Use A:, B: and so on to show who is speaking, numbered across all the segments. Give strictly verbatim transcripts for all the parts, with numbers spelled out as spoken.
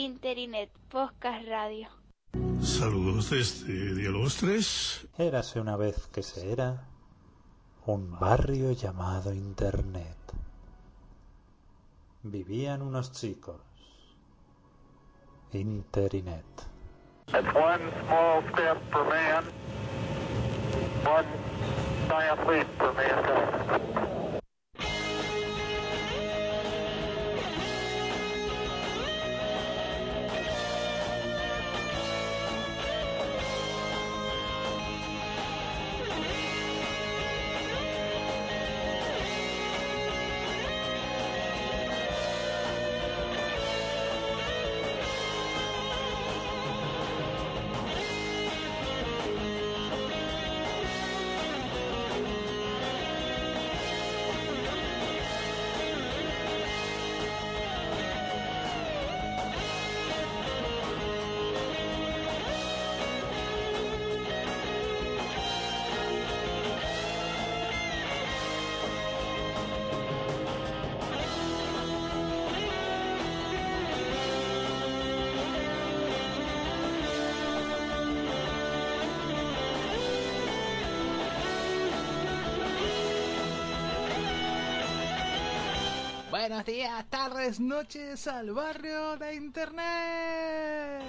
A: Interinet Podcast Radio.
B: Saludos desde Diálogos tres.
C: Érase una vez que se era un barrio llamado Internet. Vivían unos chicos. Interinet.
D: It's one small step for man, one giant leap for mankind.
E: Buenos días, tardes, noches al barrio de Internet.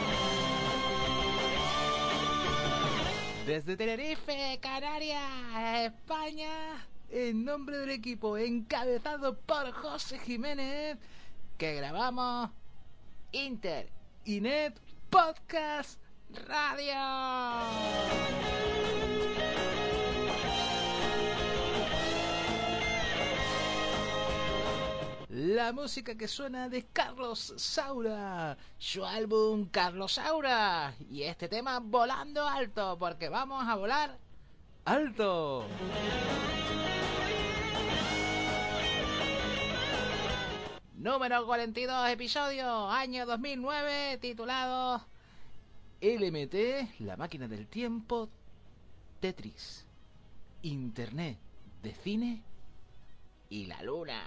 E: Desde Tenerife, Canarias, España, en nombre del equipo encabezado por José Jiménez, que grabamos Interinet Podcast Radio. La música que suena de Carlos Saura, su álbum Carlos Saura, y este tema Volando Alto, porque vamos a volar alto. Número cuarenta y dos, episodio, año dos mil nueve, titulado L M T, la máquina del tiempo, Tetris, Internet de cine y la luna.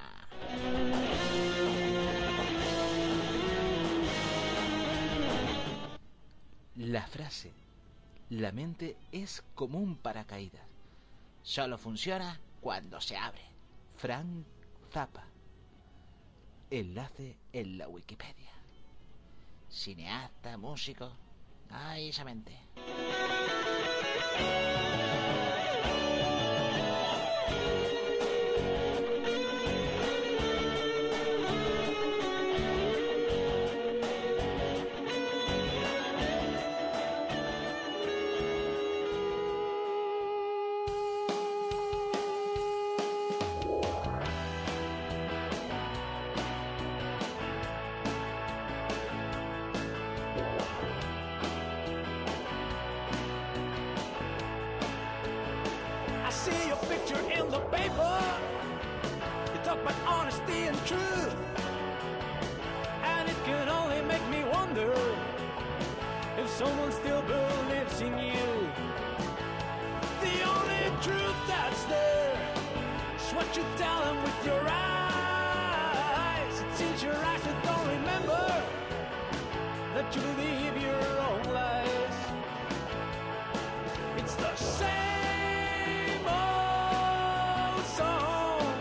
E: La frase "la mente es como un paracaídas" solo funciona cuando se abre. Frank Zappa. Enlace en la Wikipedia. Cineasta, músico. Ay, esa mente.
F: Someone still believes in you. The only truth that's there is what you tell them with your eyes. It seems your eyes that don't remember that you believe your own lies. It's the same old song.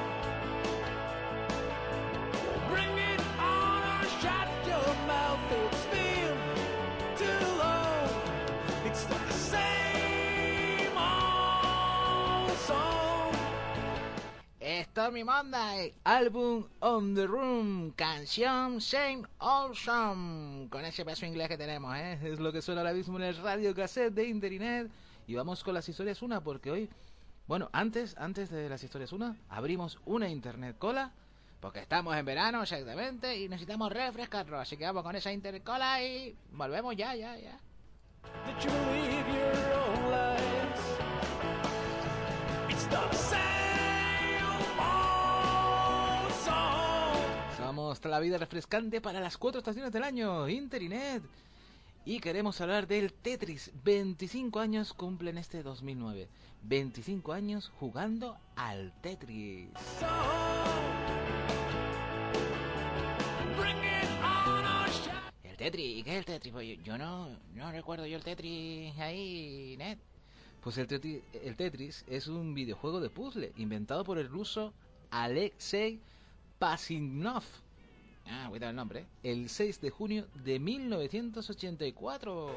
F: Bring it on or shut your mouth. It's been too long. It's the same old song.
E: Stormy Monday, álbum On the Room, canción Same Old Song. Con ese peso inglés que tenemos, ¿eh? Es lo que suena ahora mismo en el radio cassette de Interinet. Y vamos con las historias una, porque hoy, bueno, antes, antes de las historias una, abrimos una Internet Cola, porque estamos en verano exactamente y necesitamos refrescarlo. Así que vamos con esa Internet Cola y volvemos ya, ya, ya.
F: That you believe your own lies. It's the same old song.
E: Somos la vida refrescante para las cuatro estaciones del año, Interinet. Y queremos hablar del Tetris. veinticinco años cumplen este dos mil nueve. veinticinco años jugando al Tetris. Tetris, ¿y qué es el Tetris? Pues yo, yo no, no recuerdo yo el Tetris ahí, Ned. Pues el Tetris, el Tetris es un videojuego de puzzle inventado por el ruso Alexei Pasignov. Ah, voy a dar el nombre. El seis de junio de mil novecientos ochenta y cuatro.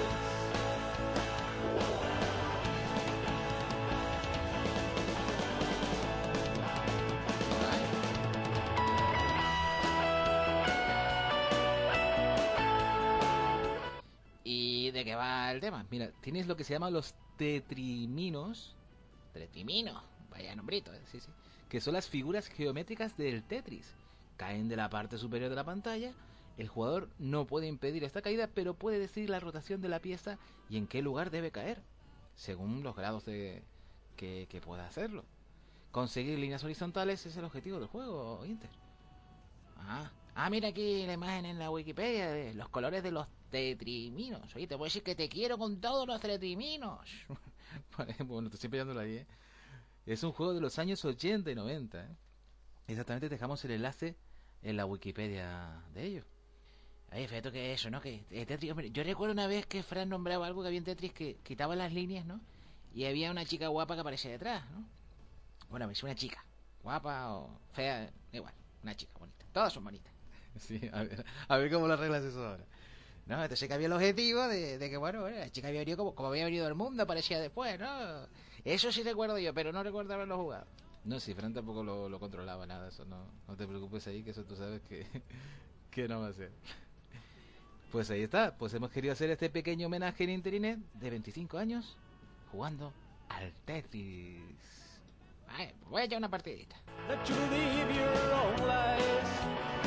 E: ¿Y de qué va el tema? Mira, tienes lo que se llama los tetriminos. Tetriminos, vaya nombrito, ¿eh? Sí, sí. Que son las figuras geométricas del Tetris. Caen de la parte superior de la pantalla. El jugador no puede impedir esta caída, pero puede decidir la rotación de la pieza y en qué lugar debe caer, según los grados de que, que pueda hacerlo. Conseguir líneas horizontales es el objetivo del juego, Inter. Ah, ah, mira aquí la imagen en la Wikipedia de los colores de los tetriminos. Oye, te voy a decir que te quiero con todos los tetriminos. Bueno, te estoy pillándola ahí, ¿eh? Es un juego de los años ochenta y noventa, ¿eh? Exactamente, dejamos el enlace en la Wikipedia de ello. Oye, fíjate que eso, ¿no? Que Tetris, hombre, yo recuerdo una vez que Fran nombraba algo que había en Tetris que quitaba las líneas, ¿no? Y había una chica guapa que aparecía detrás, ¿no? Bueno, es una chica, guapa o fea, igual, una chica bonita. Todas son bonitas. Sí, a ver, a ver cómo lo arreglas eso ahora. No, entonces que había el objetivo de, de que, bueno, bueno, la chica había venido como, como había venido el mundo, aparecía después, ¿no? Eso sí recuerdo yo, pero no recuerdo haberlo jugado. No, si Fran tampoco lo, lo controlaba nada, eso no, no te preocupes ahí, que eso tú sabes que, que no va a ser. Pues ahí está, pues hemos querido hacer este pequeño homenaje en internet de veinticinco años jugando al Tetris. Vale, voy a echar una partidita.
F: That you live your own life.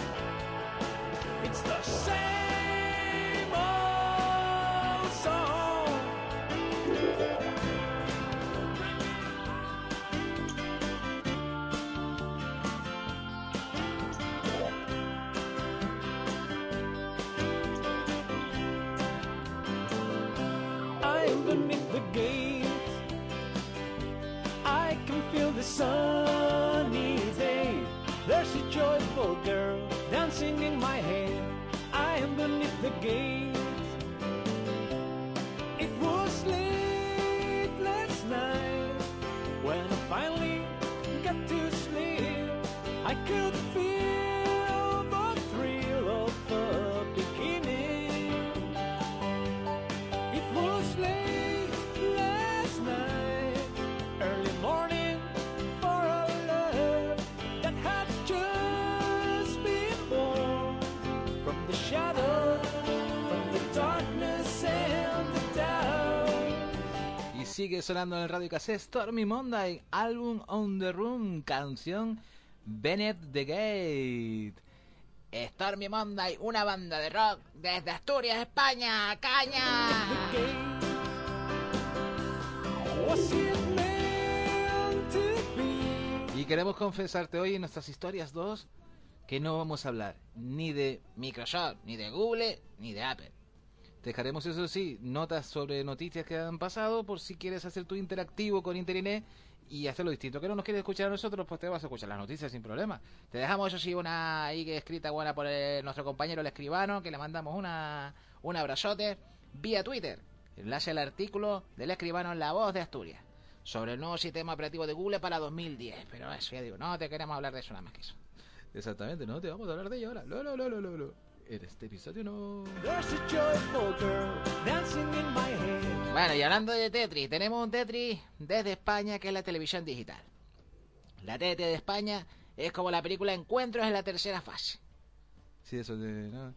F: It's the same old song. I'm beneath the gate. I can feel the sunny day. There's a joyful girl dancing in my head. I am beneath the gate. It was late last night when I finally got to sleep. I could feel the thrill of the beginning. It was late last night, early morning for a love that had just been born from the shadow, from the darkness and the doubt.
E: Y sigue sonando en el radio cassette Stormy Monday, álbum On The Room, canción Bennett the Gate. Stormy Monday, una banda de rock desde Asturias, España, caña.
F: The gate. Was it meant to be?
E: Y queremos confesarte hoy en nuestras historias dos que no vamos a hablar ni de Microsoft, ni de Google, ni de Apple. Te dejaremos, eso sí, notas sobre noticias que han pasado por si quieres hacer tu interactivo con Internet y hacerlo distinto. Que no nos quieres escuchar a nosotros, pues te vas a escuchar las noticias sin problema. Te dejamos, eso sí, una ahí que escrita buena por el, nuestro compañero el escribano, que le mandamos una un abrazote vía Twitter. Enlace al artículo del escribano en La Voz de Asturias sobre el nuevo sistema operativo de Google para dos mil diez. Pero eso, ya digo, no te queremos hablar de eso nada más que eso. Exactamente, no te vamos a hablar de ello ahora. No, no, no, no, no, no. En este episodio no.
F: There's a joyful girl dancing in my head.
E: Bueno, y hablando de Tetris, tenemos un Tetris desde España, que es la televisión digital. La T T de España es como la película Encuentros en la tercera fase. Sí, eso de... ¿no?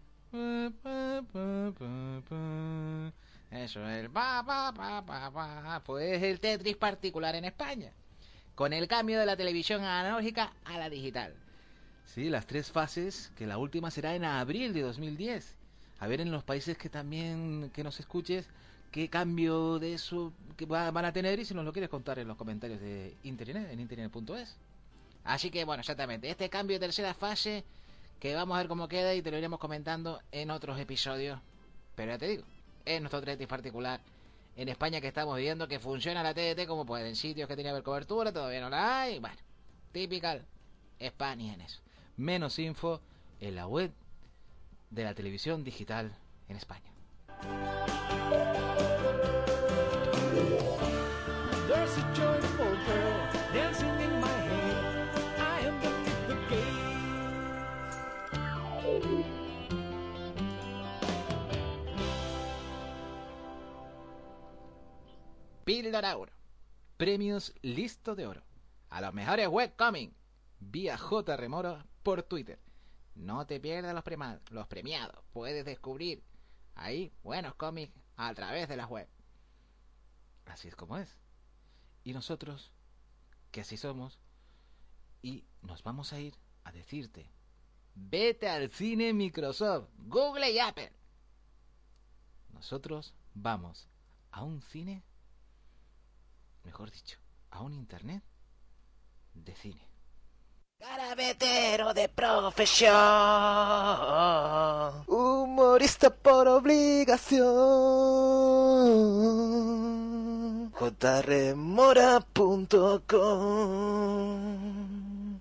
E: Eso, el pa, pa, pa, pa, pa. Pues el Tetris particular en España, con el cambio de la televisión analógica a la digital. Sí, las tres fases, que la última será en abril de dos mil diez. A ver en los países que también que nos escuches, qué cambio de eso que va, van a tener, y si nos lo quieres contar en los comentarios de internet, en internet punto es. Así que bueno, exactamente, este cambio de tercera fase, que vamos a ver cómo queda y te lo iremos comentando en otros episodios. Pero ya te digo, es nuestro Tetris particular en España que estamos viendo, que funciona la T D T como puede, en sitios que tenía que haber cobertura, todavía no la hay. Bueno, typical España en eso. Menos info en la web de la televisión digital en España.
F: There's a joyful girl dancing in my head. I am beneath the gate.
E: Píldora Oro. Premios Listo de Oro. A los mejores webcomics. Vía J. Remora por Twitter. No te pierdas los, prema- los premiados. Puedes descubrir ahí buenos cómics a través de la web. Así es como es. Y nosotros, que así somos, y nos vamos a ir a decirte: vete al cine Microsoft, Google y Apple. Nosotros vamos a un cine, mejor dicho, a un internet de cine.
G: Carabetero de profesión, humorista por obligación, j remora punto com.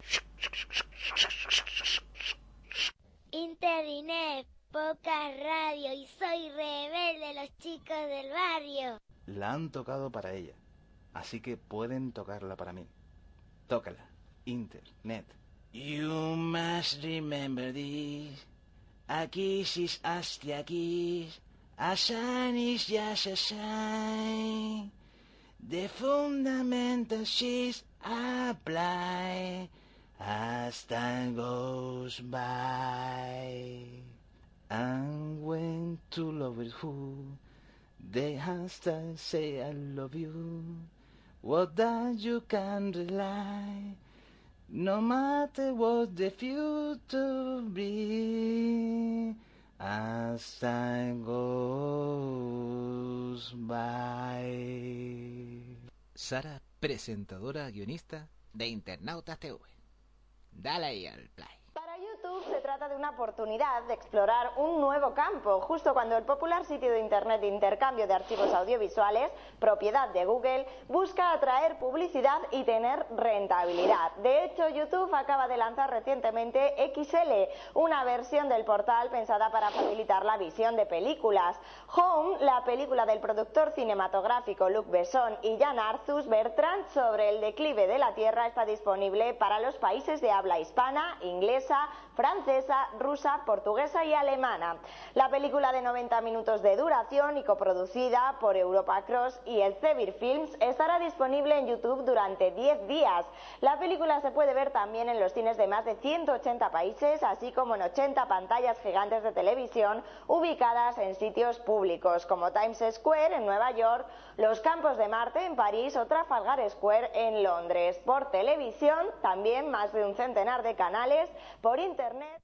A: Internet, poca radio y soy rebelde, los chicos del barrio.
H: La han tocado para ella, así que pueden tocarla para mí. Tócala. Internet.
G: You must remember this. A kiss is hasta aquí. A sign is just a sign. The fundamentals is apply as time goes by. And when two lovers who they has to say I love you, what that you can rely. No matter what the future be, as time goes by.
E: Sara, presentadora, guionista de Internautas T V. Dale ahí al play.
I: Para YouTube se trata de una oportunidad de explorar un nuevo campo, justo cuando el popular sitio de internet de intercambio de archivos audiovisuales, propiedad de Google, busca atraer publicidad y tener rentabilidad. De hecho, YouTube acaba de lanzar recientemente X L, una versión del portal pensada para facilitar la visión de películas. Home, la película del productor cinematográfico Luc Besson y Jan Arthus Bertrand sobre el declive de la Tierra, está disponible para los países de habla hispana, inglesa, francesa, rusa, portuguesa y alemana. La película de noventa minutos de duración y coproducida por Europa Cross y el Cebir Films estará disponible en YouTube durante diez días. La película se puede ver también en los cines de más de ciento ochenta países, así como en ochenta pantallas gigantes de televisión ubicadas en sitios públicos como Times Square en Nueva York, los Campos de Marte en París o Trafalgar Square en Londres. Por televisión, también más de un centenar de canales, por internet.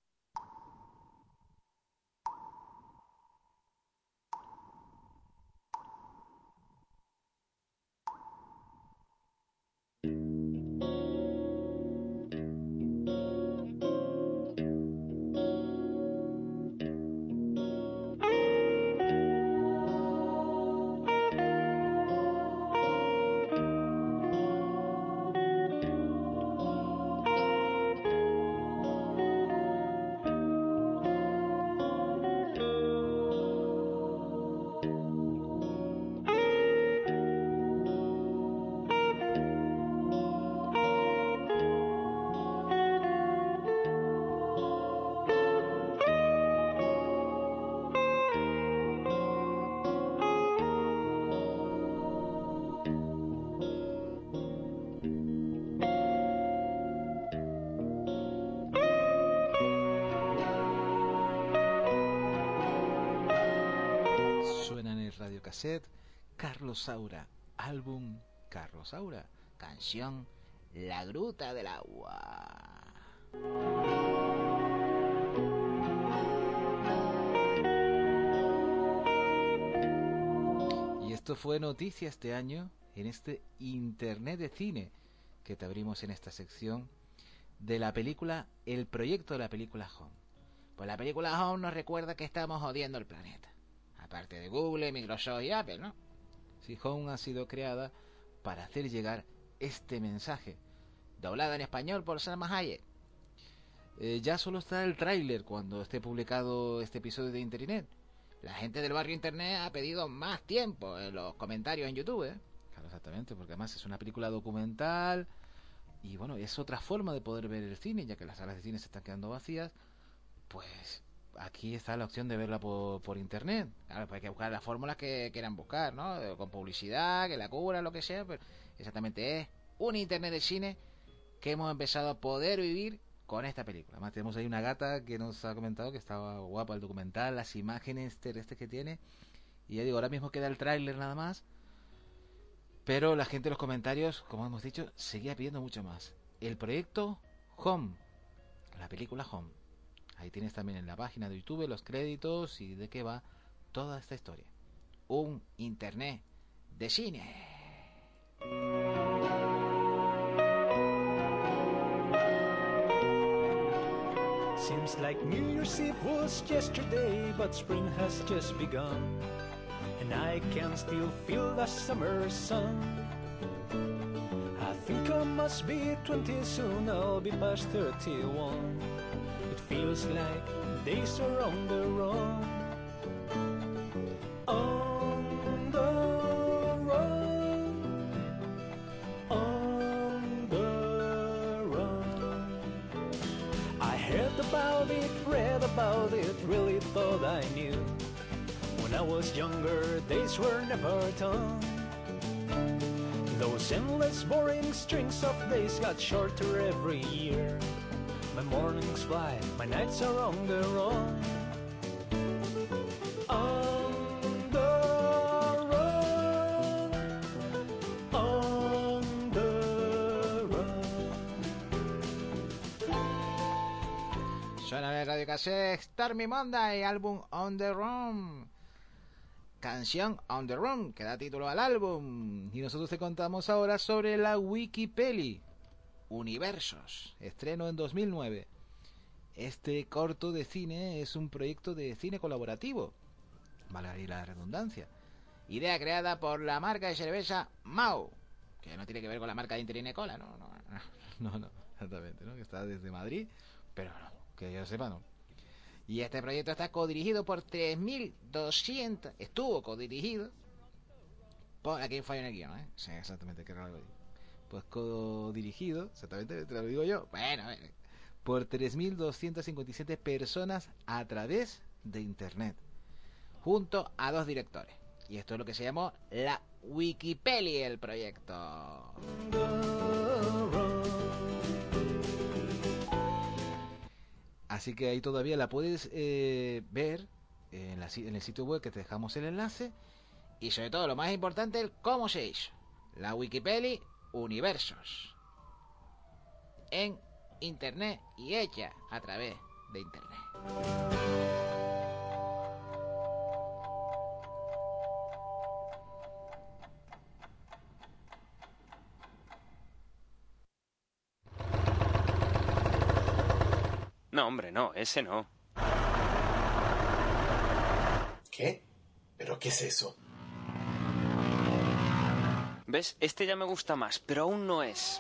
E: Cassette, Carlos Saura, álbum Carlos Saura, canción La Gruta del Agua. Y esto fue noticia este año en este Internet de cine que te abrimos en esta sección de la película, el proyecto de la película Home. Pues la película Home nos recuerda que estamos jodiendo el planeta. Aparte de Google, Microsoft y Apple, ¿no? Si Home ha sido creada para hacer llegar este mensaje, doblada en español por Salma Hayek. Eh, ya solo está el tráiler cuando esté publicado este episodio de Internet. La gente del barrio Internet ha pedido más tiempo en los comentarios en YouTube, ¿eh? Claro, exactamente, porque además es una película documental y bueno, es otra forma de poder ver el cine, ya que las salas de cine se están quedando vacías. Pues aquí está la opción de verla por, por Internet. Claro, pues hay que buscar las fórmulas que quieran buscar, ¿no? Con publicidad, que la cubra, lo que sea, pero exactamente es un Internet de cine que hemos empezado a poder vivir con esta película. Además tenemos ahí una gata que nos ha comentado que estaba guapa el documental, las imágenes terrestres que tiene. Y ya digo, ahora mismo queda el tráiler nada más. Pero la gente en los comentarios, como hemos dicho, seguía pidiendo mucho más. El proyecto Home, la película Home. Ahí tienes también en la página de YouTube los créditos y de qué va toda esta historia. Un Internet de cine.
F: Seems like New Year's Eve was yesterday, but spring has just begun, and I can still feel the summer sun. I think I must be twenty soon, I'll be past thirty-one. It feels like days are on the run. On the run. On the run. I heard about it, read about it, really thought I knew. When I was younger, days were never done. Those endless boring strings of days got shorter every year. My mornings fly, my nights are on the run. On the run. On the run.
E: Suena de Radio Cassette, Stormy Monday, álbum On The Run. Canción On The Run, que da título al álbum. Y nosotros te contamos ahora sobre la Wikipeli. Universos, estreno en dos mil nueve. Este corto de cine es un proyecto de cine colaborativo, vale ahí la redundancia. Idea creada por la marca de cerveza Mau, que no tiene que ver con la marca de Interine Cola, no, no, no, no, exactamente, ¿no? Que está desde Madrid, pero no, que yo sepa, no. Y este proyecto está codirigido por tres mil doscientos, estuvo codirigido por, aquí hay un fallo en el guión, ¿eh? Sí, exactamente, que raro. Pues codirigido, exactamente, te lo digo yo, bueno, por tres mil doscientas cincuenta y siete personas a través de Internet, junto a dos directores. Y esto es lo que se llamó la Wikipeli, el proyecto. Así que ahí todavía la puedes eh, ver en, la, en el sitio web que te dejamos el enlace. Y sobre todo, lo más importante, el cómo se hizo. La Wikipeli Universos. En Internet y hecha a través de Internet.
J: No, hombre, no, ese no.
K: ¿Qué? ¿Pero qué es eso?
J: ¿Ves? Este ya me gusta más, pero aún no es.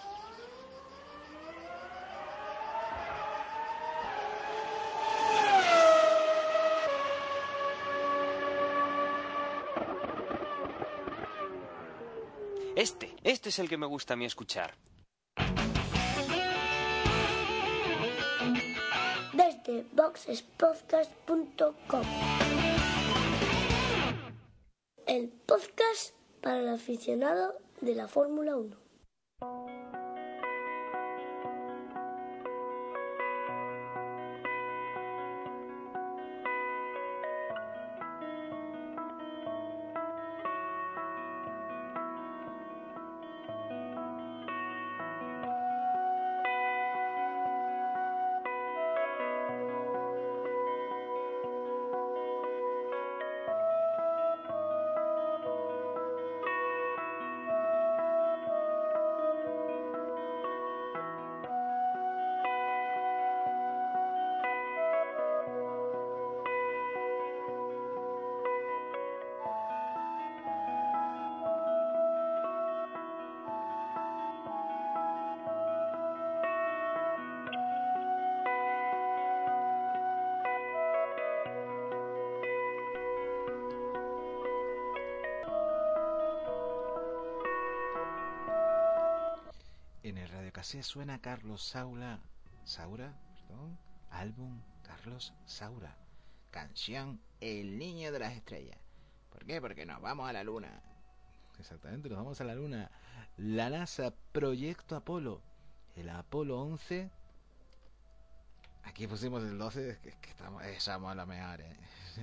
J: Este, este es el que me gusta a mí escuchar.
A: Desde boxes podcast punto com, el podcast para el aficionado de la Fórmula uno.
E: cassette suena Carlos Saura, Saura, perdón, álbum Carlos Saura, canción El Niño de las Estrellas. ¿Por qué? Porque nos vamos a la luna. Exactamente, nos vamos a la luna. La NASA, Proyecto Apolo, el Apolo once. Aquí pusimos el doce, que, que estamos, eh, somos los mejores.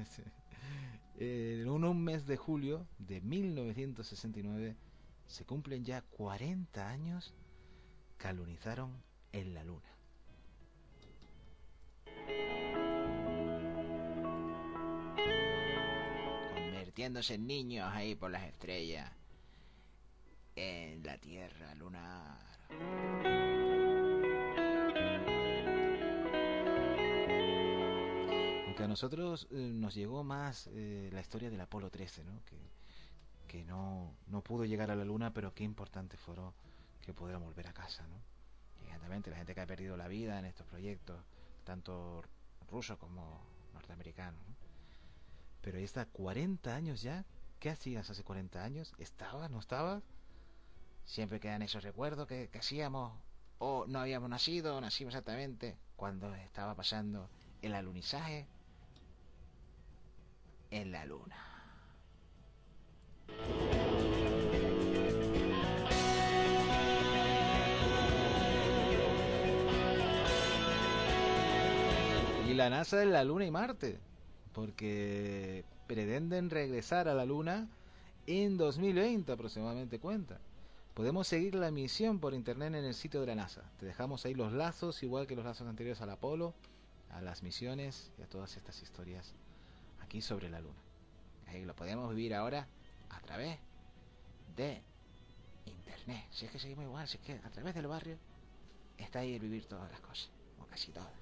E: En un, un mes de julio de mil novecientos sesenta y nueve se cumplen ya cuarenta años que alunizaron en la luna. Convirtiéndose en niños ahí por las estrellas en la Tierra lunar. Aunque a nosotros eh, nos llegó más eh, la historia del Apolo trece, ¿no? Que, que no, no pudo llegar a la luna, pero qué importante fueron que pudieran volver a casa, ¿no? Y evidentemente la gente que ha perdido la vida en estos proyectos, tanto rusos como norteamericanos, ¿no? Pero ahí está, cuarenta años ya. ¿Qué hacías hace cuarenta años? ¿Estabas? ¿No estabas? Siempre quedan esos recuerdos que, que hacíamos, o no habíamos nacido, o nacimos exactamente cuando estaba pasando el alunizaje en la luna. Y la NASA en la luna y Marte, porque pretenden regresar a la luna en dos mil veinte aproximadamente, cuenta. Podemos seguir la misión por internet en el sitio de la NASA. Te dejamos ahí los lazos, igual que los lazos anteriores al Apolo, a las misiones y a todas estas historias aquí sobre la luna. Ahí lo podemos vivir ahora a través de internet. Si es que seguimos igual, si es que a través del barrio está ahí el vivir todas las cosas, o casi todas.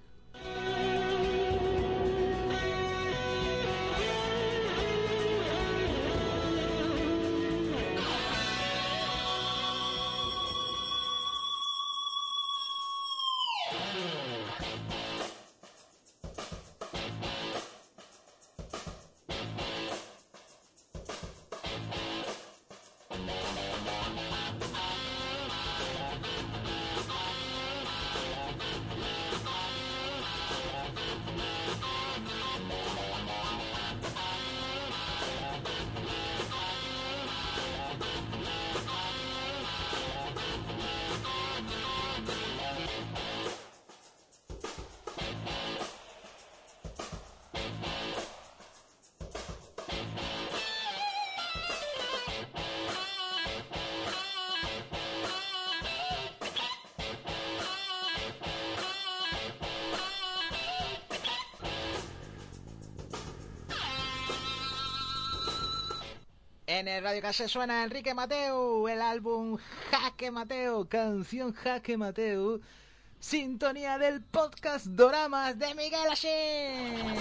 E: En el Radio Cassette suena Enrique Mateu, el álbum Jaque Mateu, canción Jaque Mateu, sintonía del podcast Doramas de Miguel Asín,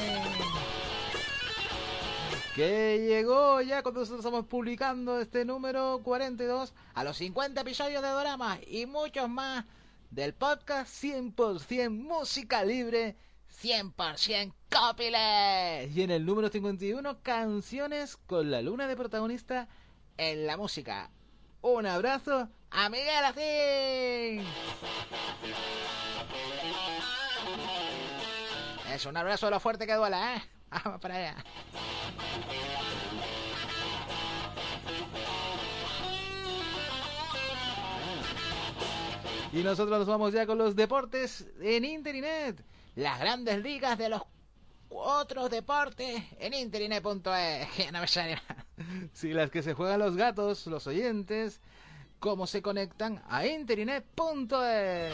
E: que llegó ya cuando nosotros estamos publicando este número cuarenta y dos a los cincuenta episodios de Doramas y muchos más del podcast cien por ciento música libre, cien por ciento copyleft. Y en el número cincuenta y uno, canciones con la luna de protagonista en la música. Un abrazo a Miguel Asín. Es un abrazo de lo fuerte que duela, ¿eh? Vamos para allá. Y nosotros nos vamos ya con los deportes en Internet. Las grandes ligas de los otros deportes en internet punto es. Ya no me sale nada. Sí, las que se juegan los gatos, los oyentes, cómo se conectan a internet punto es.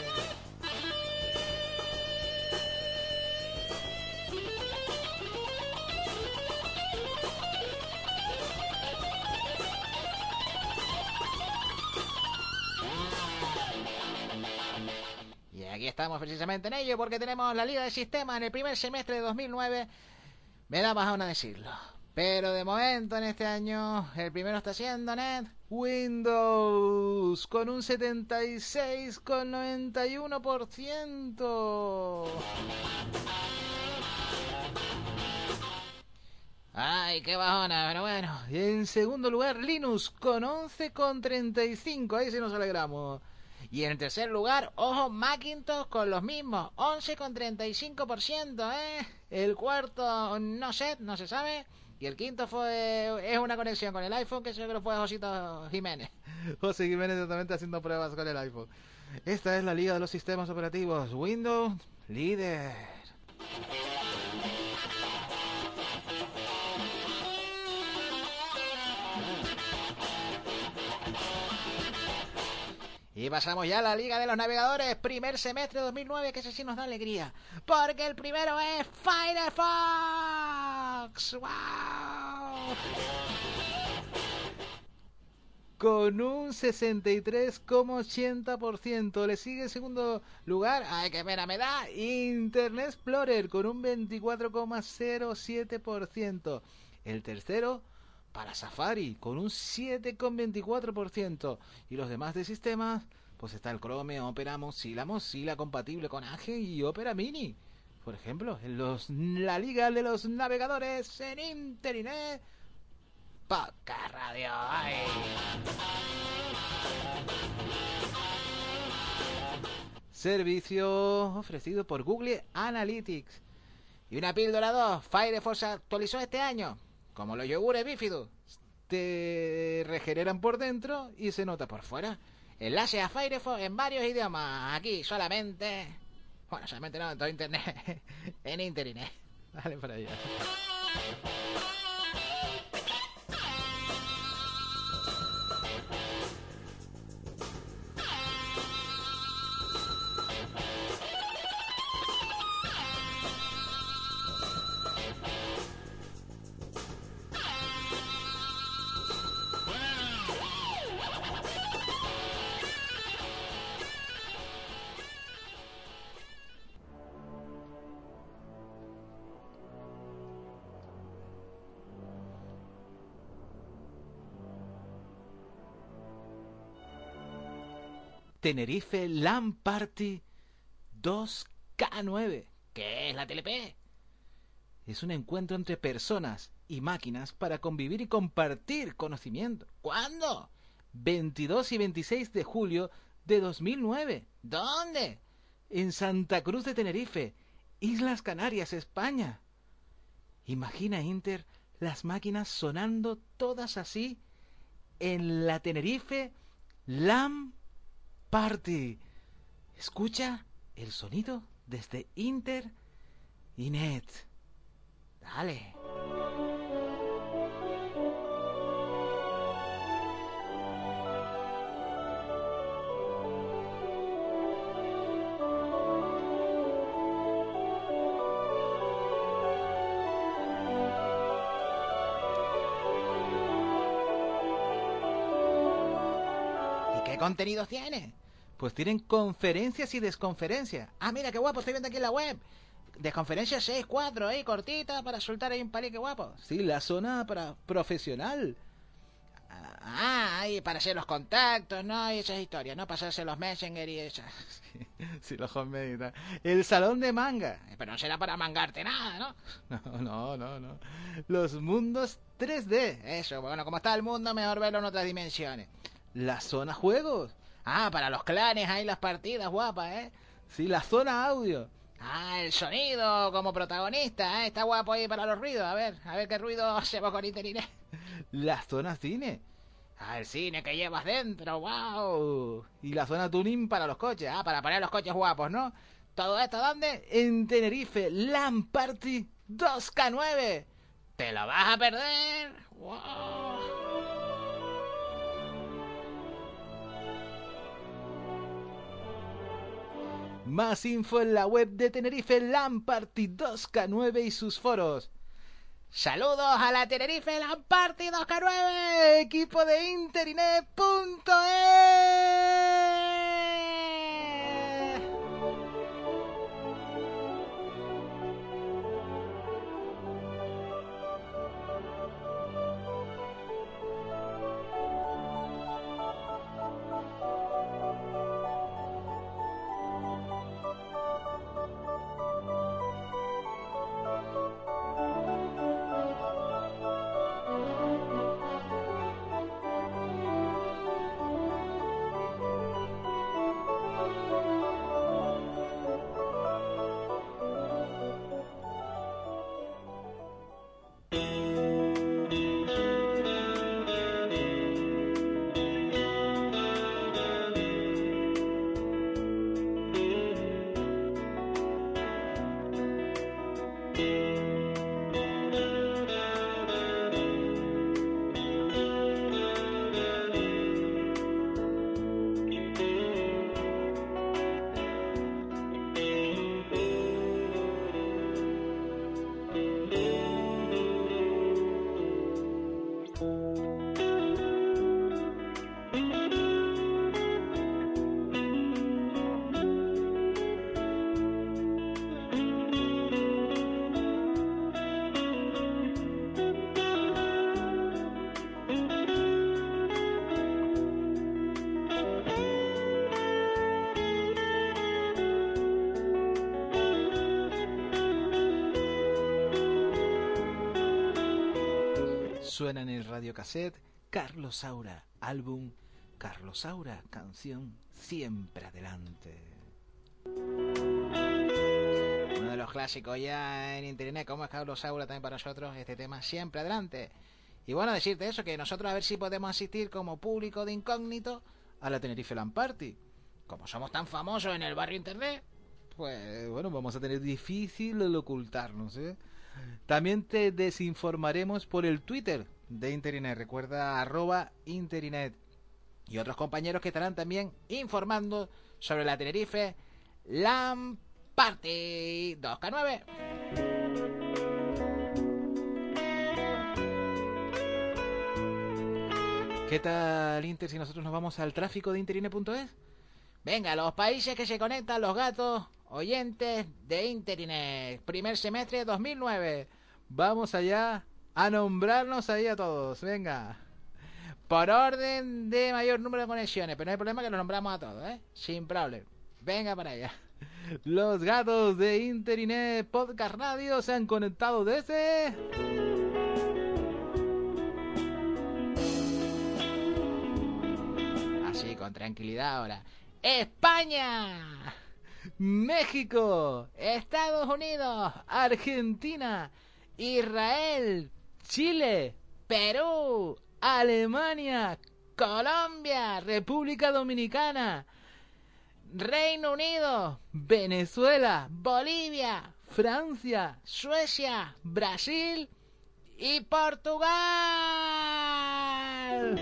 E: Aquí estamos precisamente en ello porque tenemos la Liga de Sistemas en el primer semestre de dos mil nueve. Me da más ganas decirlo. Pero de momento en este año el primero está siendo Net Windows con un setenta y seis coma noventa y uno por ciento. Ay, qué bajona, pero bueno. Y en segundo lugar Linux con once coma treinta y cinco. Ahí sí nos alegramos. Y en el tercer lugar, ojo, Macintosh con los mismos, once coma treinta y cinco por ciento, ¿eh? El cuarto, no sé, no se sabe. Y el quinto fue es una conexión con el iPhone, que yo creo fue Josito Jiménez. José Jiménez totalmente haciendo pruebas con el iPhone. Esta es la liga de los sistemas operativos. Windows, líder. Y pasamos ya a la Liga de los Navegadores, primer semestre de dos mil nueve, que ese sí nos da alegría, porque el primero es Firefox. ¡Wow! Con un sesenta y tres coma ochenta por ciento. Le sigue en segundo lugar, ay, qué pena me da, Internet Explorer con un veinticuatro coma cero siete por ciento. El tercero para Safari con un siete coma veinticuatro por ciento. Y los demás de sistemas, pues está el Chrome, Opera, Mozilla, Mozilla compatible con Edge y Opera Mini. Por ejemplo, en los la Liga de los Navegadores en Internet. Poca radio. Ay. Servicio ofrecido por Google Analytics. Y una píldora dos. Firefox actualizó este año. Como los yogures bífidos. Te regeneran por dentro y se nota por fuera. Enlace a Firefox en varios idiomas. Aquí solamente... Bueno, solamente no, en todo internet. En internet. Dale para allá. Tenerife LAN Party dos K nueve. ¿Qué es la T L P? Es un encuentro entre personas y máquinas para convivir y compartir conocimiento. ¿Cuándo? veintidós y veintiséis de julio de dos mil nueve. ¿Dónde? En Santa Cruz de Tenerife, Islas Canarias, España. Imagina, Inter, las máquinas sonando todas así en la Tenerife LAN Party. Escucha el sonido desde Inter y Net. Dale. ¿Qué contenidos tiene? Pues tienen conferencias y desconferencias. Ah, mira, qué guapo, estoy viendo aquí en la web. Desconferencias seis cuatro, eh, cortita, para soltar ahí un palí, qué guapo. Sí, la zona para profesional. Ah, ahí para hacer los contactos, ¿no? Y esas historias, ¿no? Pasarse los Messenger y esas. Sí, los home y tal. El salón de manga. Pero no será para mangarte nada, ¿no? No, no, no, no. Los mundos tres D. Eso, bueno, como está el mundo, mejor verlo en otras dimensiones. La zona juegos. Ah, para los clanes, ahí las partidas guapas, ¿eh? Sí, la zona audio. Ah, el sonido como protagonista, ¿eh? Está guapo ahí para los ruidos. A ver, a ver qué ruido hacemos con Internet. La zona cine. Ah, el cine que llevas dentro, wow. Y la zona tuning para los coches. Ah, para poner los coches guapos, ¿no? ¿Todo esto dónde? En Tenerife, LAN Party dos K nueve. ¿Te lo vas a perder? Wow. Más info en la web de Tenerife LAN Party dos K nueve y sus foros. Saludos a la Tenerife LAN Party dos K nueve, equipo de Internet punto es. suena en el radiocassette Carlos Saura, álbum Carlos Saura, canción Siempre Adelante. Uno de los clásicos ya en internet, como es Carlos Saura también para nosotros, este tema Siempre Adelante. Y bueno, decirte eso, que nosotros a ver si podemos asistir como público de incógnito a la Tenerife Land Party. Como somos tan famosos en el barrio internet, pues bueno, vamos a tener difícil el ocultarnos, ¿eh? También te desinformaremos por el Twitter de Interinet, recuerda arroba Interinet. Y otros compañeros que estarán también informando sobre la Tenerife Land Party dos K nueve. ¿Qué tal, Inter, si nosotros nos vamos al tráfico de Interinet punto es? Venga, los países que se conectan, los gatos oyentes de Interinet, primer semestre de dos mil nueve. Vamos allá a nombrarnos ahí a todos, venga. Por orden de mayor número de conexiones, pero no hay problema que los nombramos a todos, ¿eh? Sin problema. Venga para allá. Los gatos de Interinet Podcast Radio se han conectado desde... Así, con tranquilidad ahora. España, México, Estados Unidos, Argentina, Israel, Chile, Perú, Alemania, Colombia, República Dominicana, Reino Unido, Venezuela, Bolivia, Francia, Suecia, Brasil y Portugal.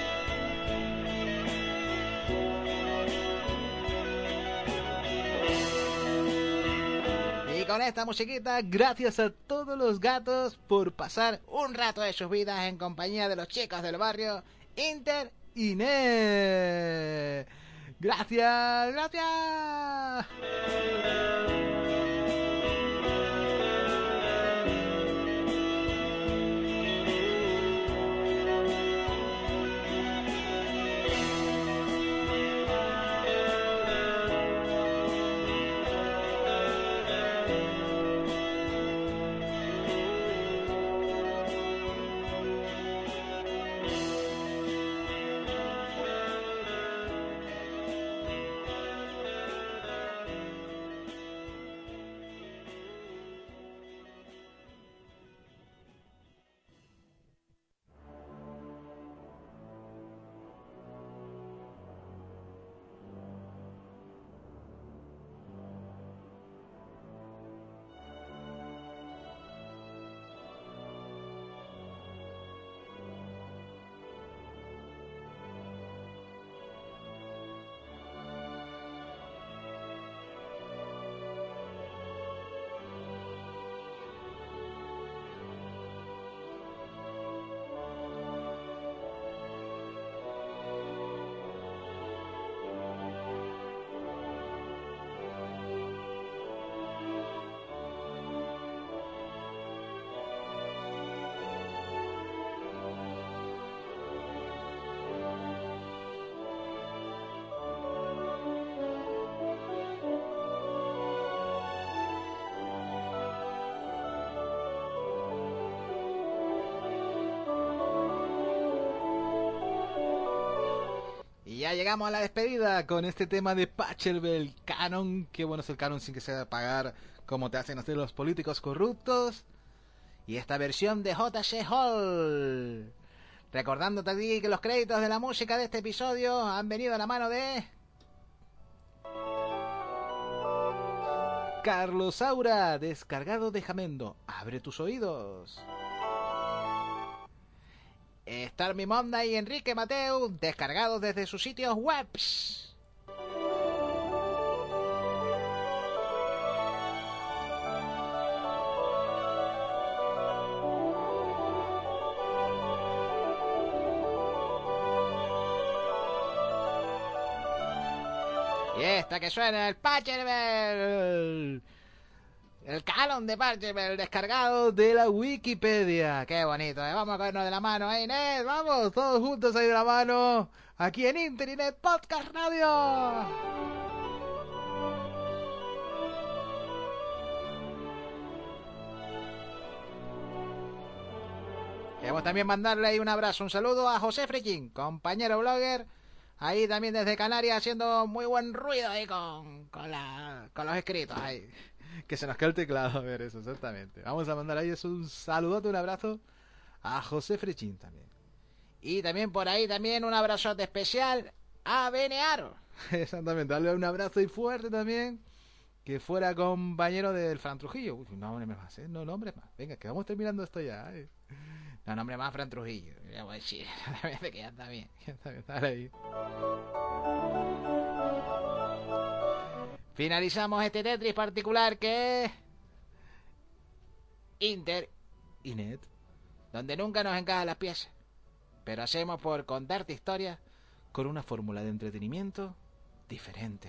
E: Y con esta musiquita, gracias a todos los gatos por pasar un rato de sus vidas en compañía de los chicos del barrio Inter y Net. Gracias, gracias. Y ya llegamos a la despedida con este tema de Pachelbel, Canon. Qué bueno es el Canon sin que sea pagar como te hacen hacer los políticos corruptos. Y esta versión de J C Hall. Recordándote a ti que los créditos de la música de este episodio han venido a la mano de... Carlos Saura, descargado de Jamendo. Abre tus oídos. Stormy Monday y Enrique Mateu, descargados desde sus sitios webs. Y esta que suena, el Pachelbel. El Canon de Pachelbel, descargado de la Wikipedia. Qué bonito, ¿eh? Vamos a cogernos de la mano, ¿eh, Inés? Vamos, todos juntos ahí de la mano. Aquí en Internet Podcast Radio. Qué Queremos también mandarle ahí un abrazo, un saludo a José Friquín, compañero blogger, ahí también desde Canarias, haciendo muy buen ruido ahí con, con, la, con los escritos ahí. Que se nos cae el teclado, a ver eso, exactamente. Vamos a mandar ahí eso, un saludote, un abrazo a José Friquín también. Y también por ahí también un abrazote especial a Benearo. Exactamente, darle un abrazo y fuerte también. Que fuera compañero del Fran Trujillo. Uy, no nombres más, ¿eh? No nombres más. Venga, que vamos terminando esto ya, ¿eh? No nombres más Fran Trujillo. Ya voy a decir, que ya está bien. Ya está bien, dale ahí. Finalizamos este Tetris particular que es Inter y Net, donde nunca nos encajan las piezas, pero hacemos por contarte historias con una fórmula de entretenimiento diferente.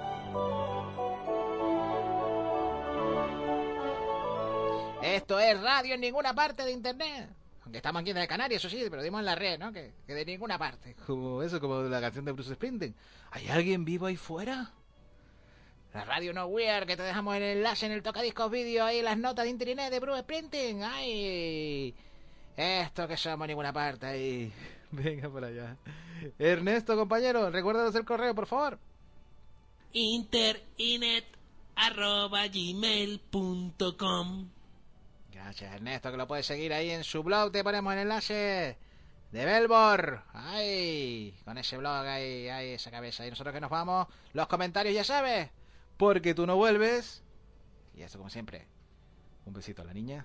E: Esto es radio en ninguna parte de internet. Aunque estamos aquí en Canarias, eso sí, pero dimos en la red, ¿no? Que, que de ninguna parte. Como eso, como la canción de Bruce Springsteen. ¿Hay alguien vivo ahí fuera? La radio no weird, que te dejamos el enlace en el tocadiscos vídeo ahí, las notas de internet de Bruce Springsteen. ¡Ay! Esto que somos en ninguna parte ahí. Venga por allá. Ernesto, compañero, recuérdanos el correo, por favor.
L: Interinet arroba gmail punto com.
E: Gracias, Ernesto, que lo puedes seguir ahí en su blog. Te ponemos el enlace de Belbor. Ay, con ese blog ahí, ahí, esa cabeza. Y nosotros que nos vamos, los comentarios ya sabes, porque tú no vuelves. Y eso como siempre, un besito a la niña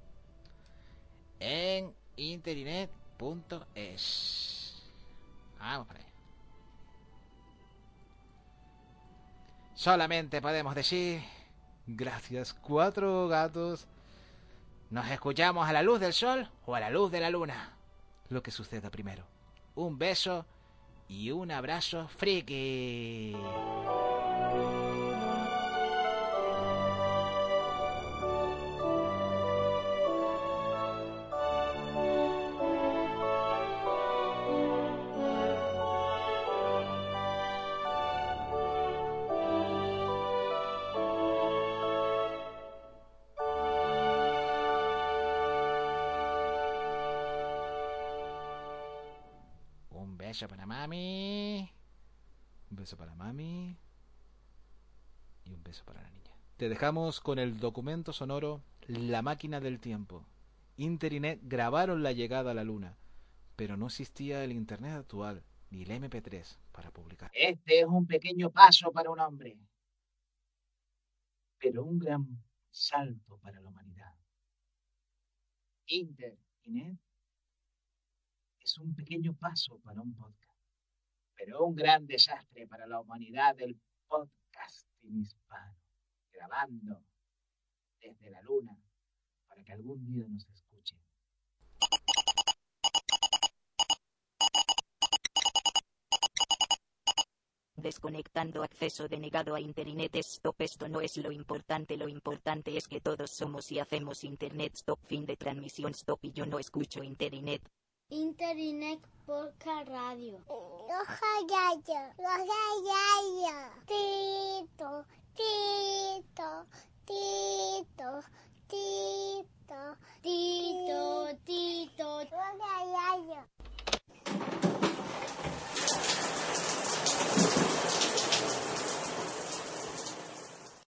E: en interinet punto es. Vamos para allá. Solamente podemos decir gracias, cuatro gatos. Nos escuchamos a la luz del sol o a la luz de la luna. Lo que suceda primero. Un beso y un abrazo friki. Un beso para mami. Un beso para mami. Y un beso para la niña. Te dejamos con el documento sonoro La máquina del tiempo. Inter y Net grabaron la llegada a la luna, pero no existía el internet actual, ni el eme pe tres para publicar. Este es un pequeño paso para un hombre, pero un gran salto para la humanidad. Inter y Net es un pequeño paso para un podcast, pero un gran desastre para la humanidad del podcasting hispano, grabando desde la luna para que algún día nos escuchen.
M: Desconectando acceso denegado a internet. Stop, esto no es lo importante, lo importante es que todos somos y hacemos internet. Stop, fin de transmisión. Stop, y yo no escucho internet.
A: Internet Podcast Radio.
N: Los gallos, los gallos, Tito, Tito.